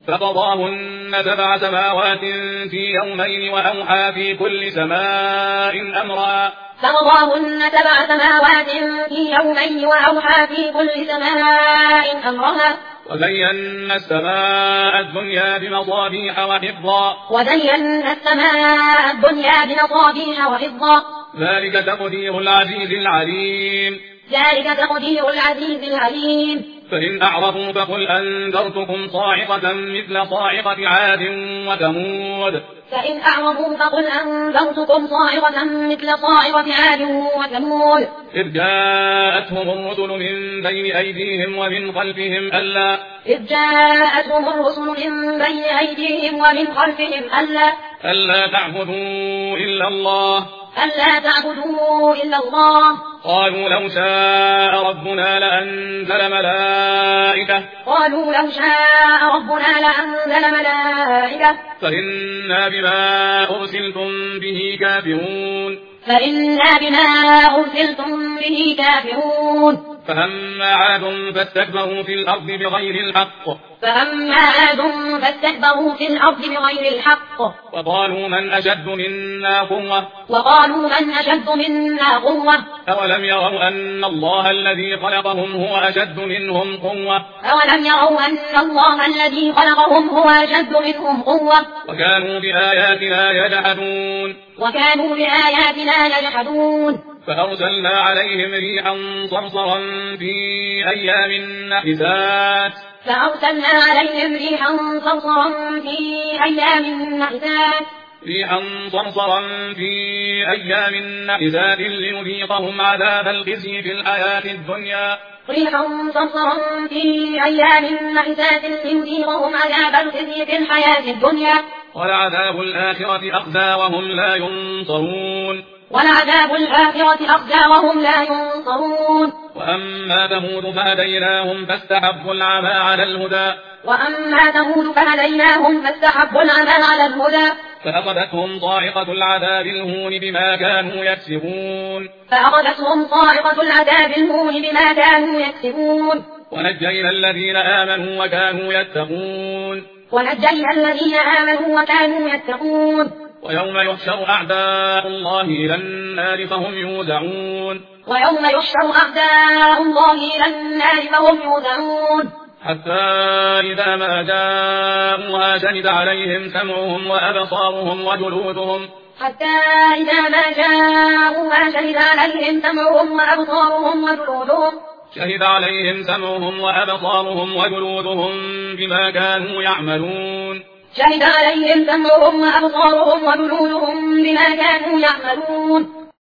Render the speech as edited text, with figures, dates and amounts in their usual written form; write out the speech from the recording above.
فقضاهن 7 سماوات في يومين وأوحى في كل سماء أمرها فقضاهن 7 سماوات في يومين وأوحى في كل سماء أمرها وزينا السماء الدنيا بمصابيح وحفظا ذلك تقدير العزيز العليم فإن أعرضوا فقل أنذرتكم صاعقة مثل صاعقة عاد وثمود إذ جاءتهم الرسل من بين أيديهم ومن خلفهم ألا تعبدوا إلا الله قالوا لو شاء ربنا لأنزل ملائكة فإنا بما أرسلتم به كافرون فأما عاد فاستكبروا في الأرض بغير الحق وقالوا من أشد منا قوة أولم يروا أن الله الذي خلقهم هو أشد منهم قوة وكانوا بآياتنا يجحدون فأرسلنا عليهم ريحا صرصرا في أيام نحسات لنذيقهم عذاب الخزي في الحياة الدنيا ولعذاب الآخرة أخزى وهم لا ينصرون وأما ثمود فهديناهم فاستحبوا العمى على الهدى فأخذتهم صاعقة العذاب الهون بما كانوا يكسبون ونجينا الذين آمنوا وكانوا يتقون ويوم يحشر أعداء الله إلى النار فهم يوزعون حتى إذا ما جاءوها شهد عليهم سمعهم وأبصارهم وجلودهم بما كانوا يعملون